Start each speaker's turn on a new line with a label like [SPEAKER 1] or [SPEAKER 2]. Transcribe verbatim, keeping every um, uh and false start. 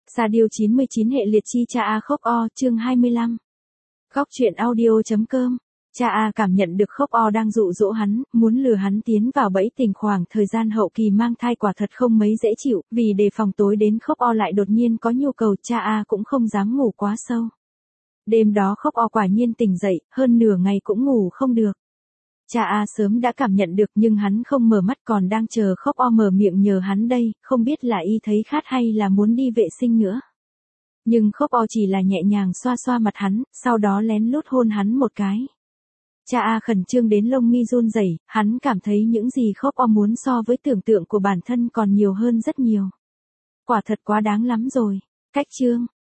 [SPEAKER 1] Sa Diêu chín mươi chín hệ liệt chi cha A khốc o, chương hai mươi lăm. Góc truyện audio.com. Cha A cảm nhận được khốc o đang dụ dỗ hắn, muốn lừa hắn tiến vào bẫy tình. Khoảng thời gian hậu kỳ mang thai quả thật không mấy dễ chịu, vì đề phòng tối đến khốc o lại đột nhiên có nhu cầu, cha A cũng không dám ngủ quá sâu. Đêm đó khốc o quả nhiên tỉnh dậy, hơn nửa ngày cũng ngủ không được. Cha A sớm đã cảm nhận được nhưng hắn không mở mắt, còn đang chờ khốc o mở miệng nhờ hắn đây, không biết là y thấy khát hay là muốn đi vệ sinh nữa. Nhưng khốc o chỉ là nhẹ nhàng xoa xoa mặt hắn, sau đó lén lút hôn hắn một cái. Cha A khẩn trương đến lông mi run rẩy, hắn cảm thấy những gì khốc o muốn so với tưởng tượng của bản thân còn nhiều hơn rất nhiều. Quả thật quá đáng lắm rồi. Cách chương.